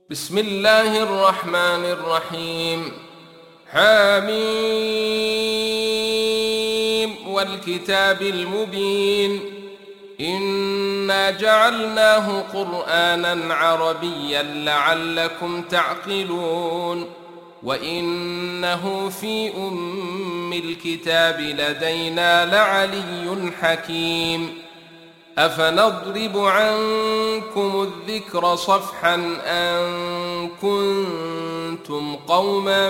بسم الله الرحمن الرحيم. حميم والكتاب المبين إنا جعلناه قرآنا عربيا لعلكم تعقلون وإنه في أم الكتاب لدينا لعلي حكيم. أفنضرب عنكم الذكر صفحا أن كنتم قوما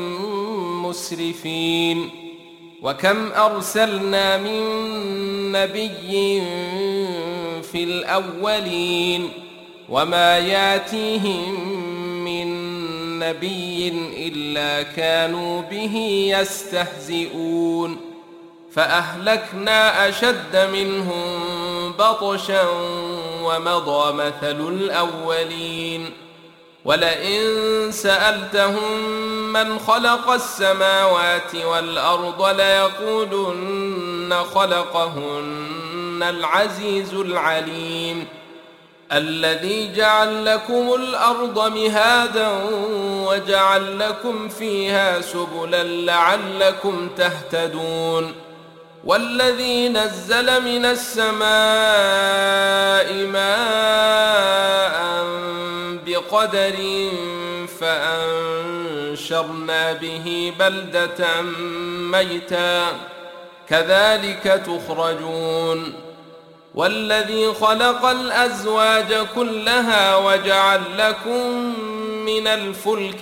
مسرفين. وكم أرسلنا من نبي في الأولين وما ياتيهم من نبي إلا كانوا به يستهزئون. فأهلكنا أشد منهم بطشا ومضى مثل الأولين. ولئن سألتهم من خلق السماوات والأرض ليقولن خلقهن العزيز العليم الذي جعل لكم الأرض مهادا وجعل لكم فيها سبلا لعلكم تهتدون. والذي نزل من السماء ماء بقدر فأنشرنا به بلدة ميتا كذلك تخرجون. والذي خلق الأزواج كلها وجعل لكم من الفلك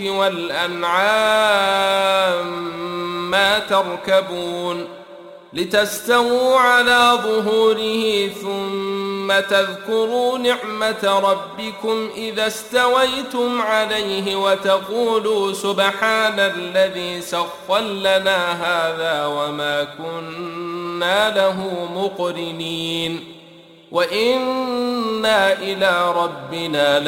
والأنعام ما تركبون لتستووا على ظهوره ثم تذكروا نعمة ربكم إذا استويتم عليه وتقولوا سبحان الذي سخر لنا هذا وما كنا له مقرنين وإنا إلى ربنا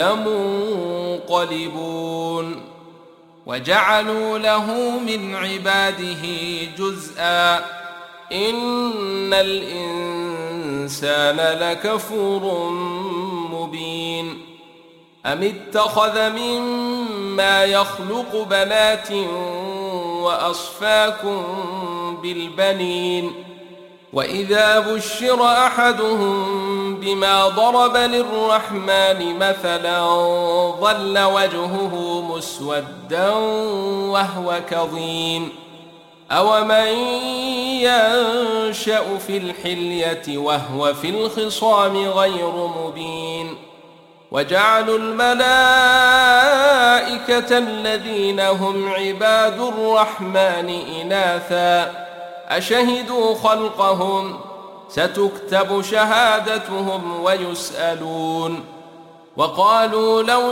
لمنقلبون. وجعلوا له من عباده جزءا إن الإنسان لكفور مبين. أم اتخذ مما يخلق بنات وأصفاكم بالبنين وإذا بشر أحدهم بما ضرب للرحمن مثلا ظل وجهه مسودا وهو كظيم. أومن ينشأ في الحلية وهو في الخصام غير مبين. وجعلوا الملائكة الذين هم عباد الرحمن إناثا أشهدوا خلقهم ستكتب شهادتهم ويسألون. وقالوا لو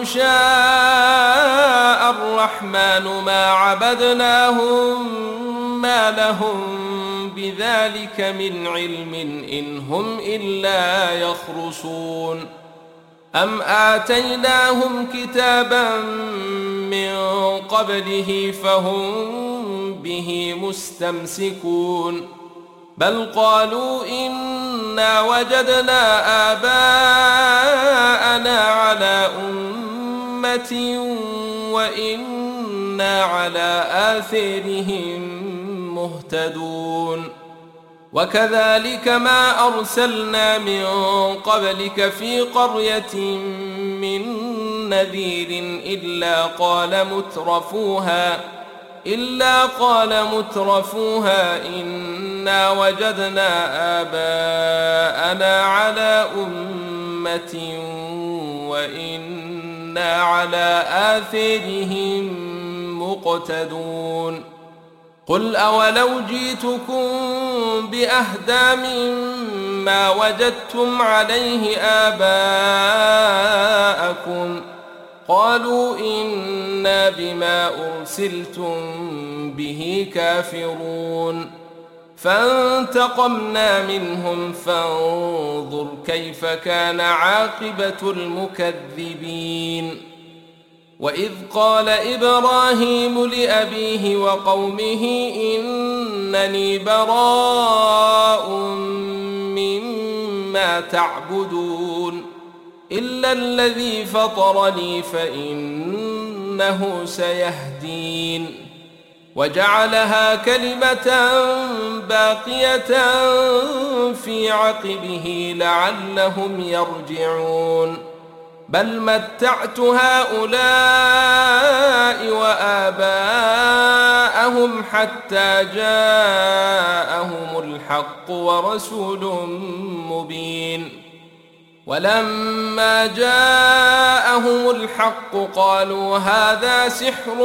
شاء الرحمن ما عبدناهم ما لهم بذلك من علم إن هم إلا يخرصون. أم آتيناهم كتابا من قبله فهم به مستمسكون بل قالوا إنا وجدنا آباءنا على أمة وإنا على آثارهم مهتدون. وكذلك ما أرسلنا من قبلك في قرية من نذير إلا قال مترفوها إنا وجدنا آباءنا على أمة وإنا على آثارهم مقتدون. قل أولو جئتكم بأهدى مما وجدتم عليه آباءكم قالوا إنا بما أرسلتم به كافرون. فانتقمنا منهم فانظر كيف كان عاقبة المكذبين. وإذ قال إبراهيم لأبيه وقومه إنني براء مما تعبدون إلا الذي فطرني فإنه سيهدين وجعلها كلمة باقية في عقبه لعلهم يرجعون بل متعت هؤلاء وآباءهم حتى جاءهم الحق ورسول مبين ولما جاءهم الحق قالوا هذا سحر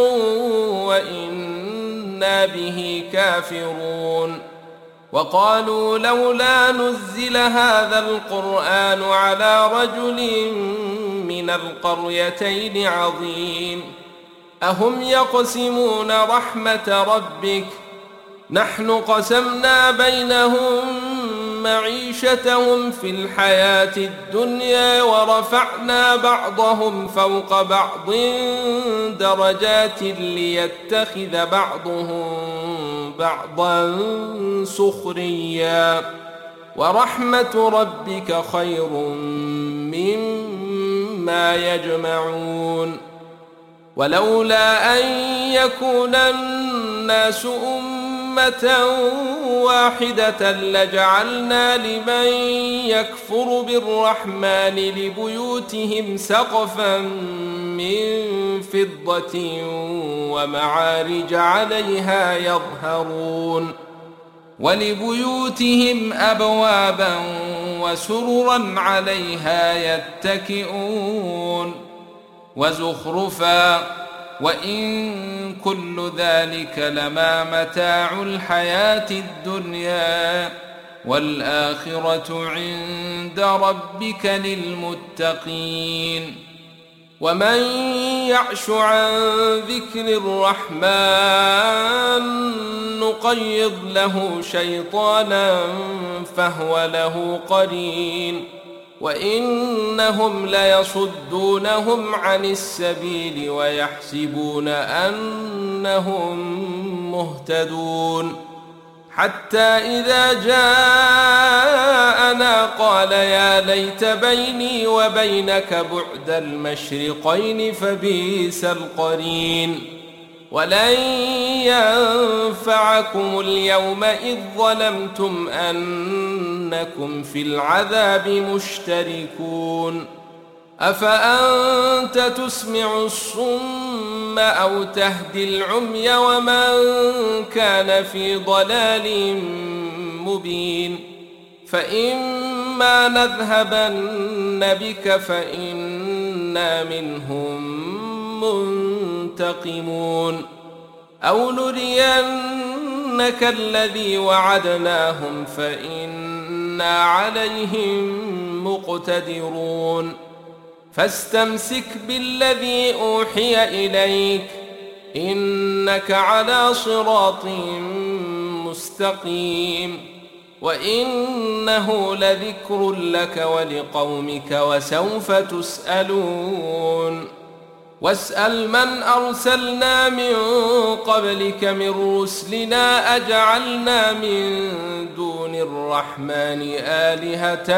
وإنا به كافرون وقالوا لولا نزل هذا القرآن على رجل من القريتين عظيم أهم يقسمون رحمة ربك نحن قسمنا بينهم معيشتهم في الحياة الدنيا ورفعنا بعضهم فوق بعض درجات ليتخذ بعضهم بعضا سخريا ورحمة ربك خير مما يجمعون ولولا أن يكون الناس أمة واحدة لجعلنا لمن يكفر بالرحمن لبيوتهم سقفا من فضة ومعارج عليها يظهرون ولبيوتهم أبوابا وسررا عليها يتكئون وزخرفا وإن كل ذلك لما متاع الحياة الدنيا والآخرة عند ربك للمتقين ومن يعش عن ذكر الرحمن نقيض له شيطانا فهو له قرين وإنهم ليصدونهم عن السبيل ويحسبون أنهم مهتدون حتى إذا جاءنا قال يا ليت بيني وبينك بعد المشرقين فبئس القرين ولن ينفعكم اليوم إذ ظلمتم أنكم في العذاب مشتركون أفأنت تسمع الصم أو تهدي العمي ومن كان في ضلال مبين فإما نذهبن بك فإنا منهم منتقمون أو نرينك الذي وعدناهم فإنا عليهم مقتدرون فاستمسك بالذي أوحي إليك إنك على صراط مستقيم وإنه لذكر لك ولقومك وسوف تسألون واسأل من أرسلنا من قبلك من رسلنا أجعلنا من دون الرحمن آلهة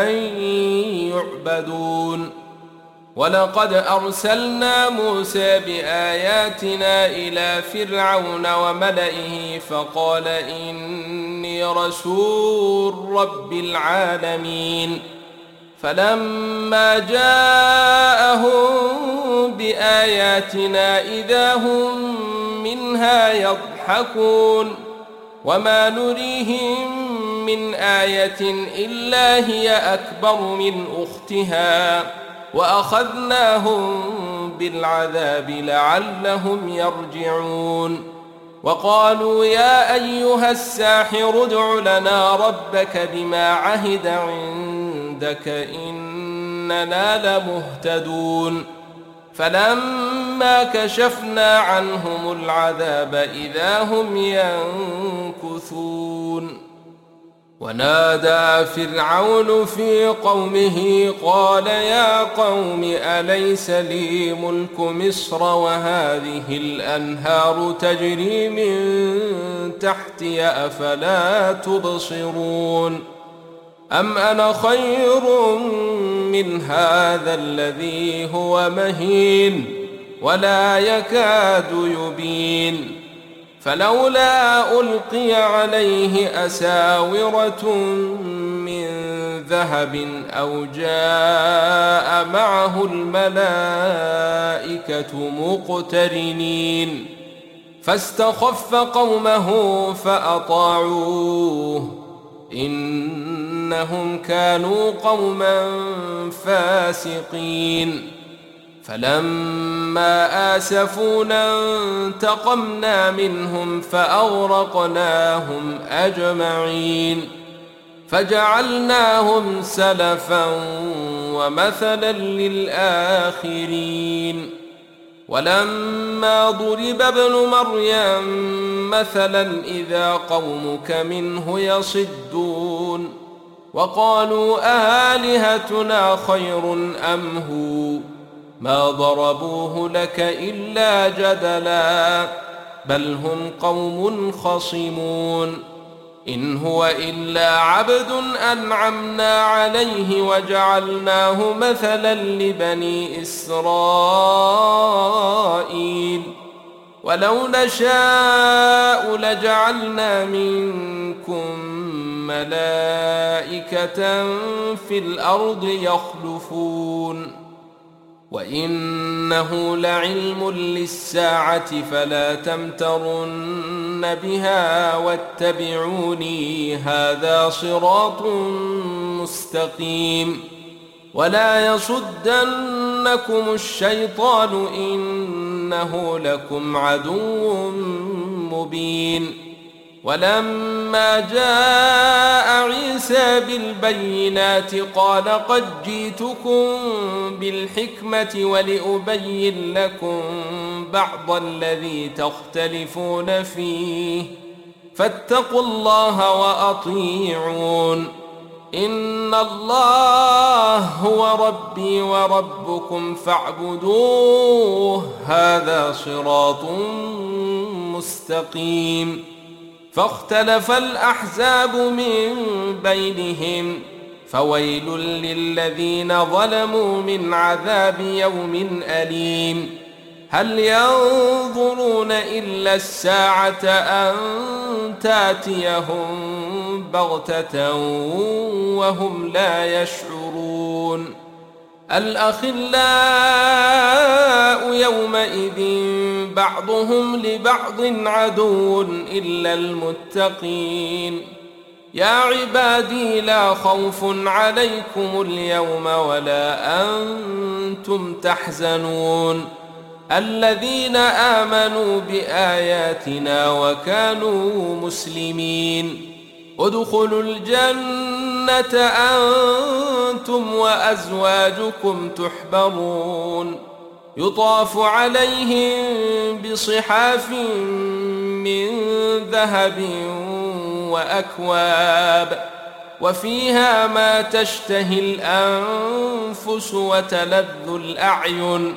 يعبدون ولقد أرسلنا موسى بآياتنا إلى فرعون وملئه فقال إني رسول رب العالمين فلما جاءهم بآياتنا إذا هم منها يضحكون وما نريهم من آية إلا هي أكبر من أختها وأخذناهم بالعذاب لعلهم يرجعون وقالوا يا أيها الساحر ادع لنا ربك بما عهد عندك إننا لمهتدون فلما كشفنا عنهم العذاب إذا هم ينكثون ونادى فرعون في قومه قال يا قوم أليس لي ملك مصر وهذه الأنهار تجري من تحتي أفلا تبصرون أم أنا خير من هذا الذي هو مهين ولا يكاد يبين فلولا ألقي عليه أساورة من ذهب أو جاء معه الملائكة مقترنين فاستخف قومه فأطاعوه إنهم كانوا قوما فاسقين فلما آسفونا انتقمنا منهم فأغرقناهم أجمعين فجعلناهم سلفا ومثلا للآخرين ولما ضرب ابن مريم مثلا إذا قومك منه يصدون وقالوا أآلهتنا خير أم هو ما ضربوه لك إلا جدلا بل هم قوم خصمون إن هو إلا عبد أنعمنا عليه وجعلناه مثلا لبني إسرائيل ولو نشاء لجعلنا منكم ملائكة في الأرض يخلفون وإنه لعلم للساعة فلا تمترن بها واتبعوني هذا صراط مستقيم ولا يصدنكم الشيطان إنه لكم عدو مبين ولما جاء عيسى بالبينات قال قد جئتكم بالحكمة ولأبين لكم بعض الذي تختلفون فيه فاتقوا الله وأطيعون إن الله هو ربي وربكم فاعبدوه هذا صراط مستقيم فاختلف الأحزاب من بينهم فويل للذين ظلموا من عذاب يوم أليم هل ينظرون إلا الساعة أن تاتيهم بغتة وهم لا يشعرون الأخلاء يومئذ بعضهم لبعض عدو إلا المتقين يا عبادي لا خوف عليكم اليوم ولا أنتم تحزنون الذين آمنوا بآياتنا وكانوا مسلمين ادخلوا الجنة أنتم وأزواجكم تحبرون يطاف عليهم بصحاف من ذهب وأكواب وفيها ما تشتهي الأنفس وتلذ الأعين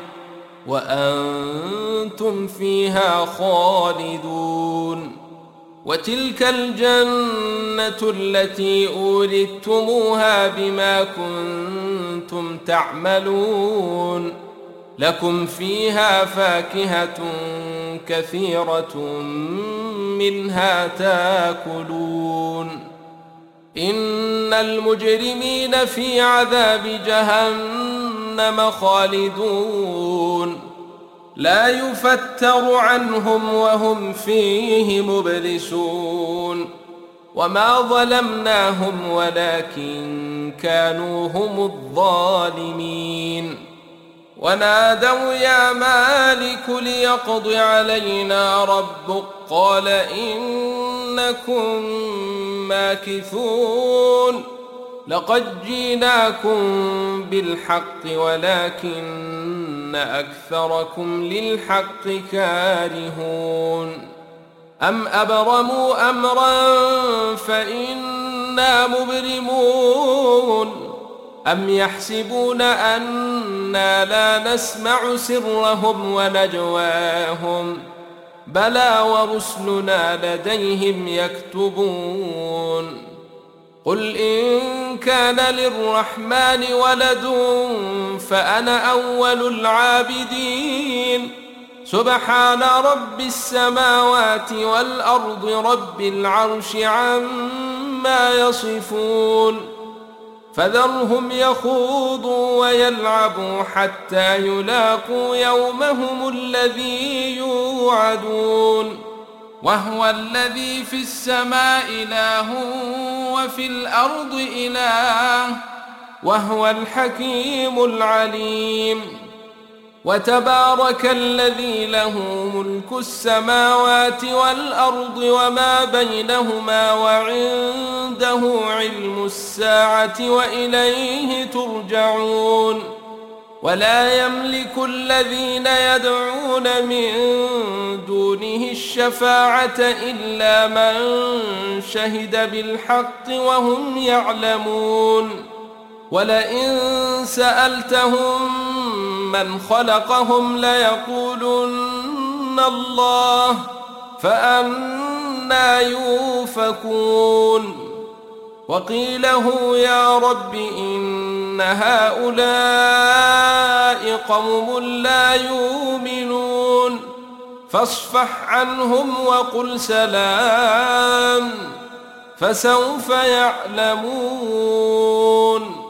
وأنتم فيها خالدون وتلك الجنة التي أورثتموها بما كنتم تعملون لكم فيها فاكهة كثيرة منها تاكلون إن المجرمين في عذاب جهنم خالدون لا يفتر عنهم وهم فيه مبلسون وما ظلمناهم ولكن كانوا هم الظالمين ونادوا يا مالك ليقض علينا ربك قال إنكم ماكثون لقد جئناكم بالحق ولكن أكثركم للحق كارهون أم أبرموا أمرا فإنا مبرمون أم يحسبون أنا لا نسمع سرهم ونجواهم بلى ورسلنا لديهم يكتبون قل إن كان للرحمن ولد فأنا أول العابدين سبحان رب السماوات والأرض رب العرش عما يصفون فذرهم يخوضوا ويلعبوا حتى يلاقوا يومهم الذي يوعدون وهو الذي في السماء إله وفي الأرض إله وهو الحكيم العليم وتبارك الذي له ملك السماوات والأرض وما بينهما وعنده علم الساعة وإليه ترجعون ولا يملك الذين يدعون من دونه الشفاعة إلا من شهد بالحق وهم يعلمون ولئن سألتهم من خلقهم ليقولن الله فأنى يؤفكون وقيله يا رب إن هؤلاء قوم لا يؤمنون فاصفح عنهم وقل سلام فسوف يعلمون